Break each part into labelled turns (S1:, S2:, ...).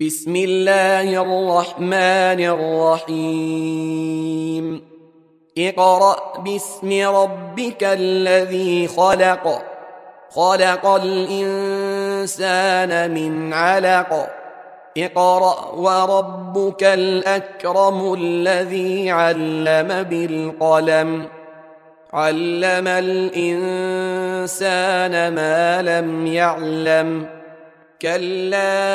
S1: بسم الله الرحمن الرحيم اقرأ باسم ربك الذي خلق خلق الإنسان من علق اقرأ وربك الأكرم الذي علم بالقلم علم الإنسان ما لم يعلم كلا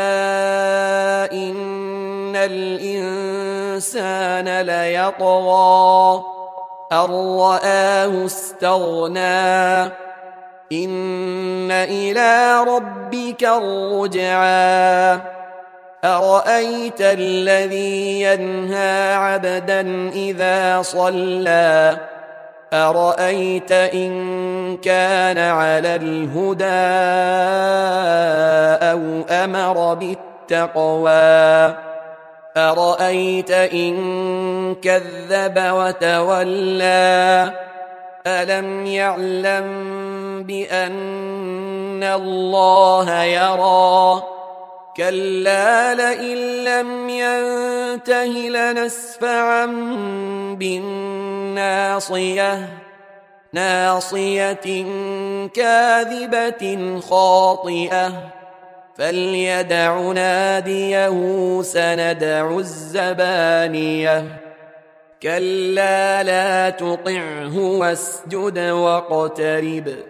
S1: إن الإنسان ليطغى أن رآه استغنى إن إلى ربك الرجعى أرأيت الذي ينهى عبدا إذا صلى أرأيت إن كان على الهدى أو أمر بالتقوى أرأيت إن كذب وتولى ألم يعلم بأن الله يرى كلا لئن لم ينته لنسفعا بالناصية ناصية كاذبة خاطئة فليدع ناديه سندع الزبانية كلا لا تطعه واسجد واقترب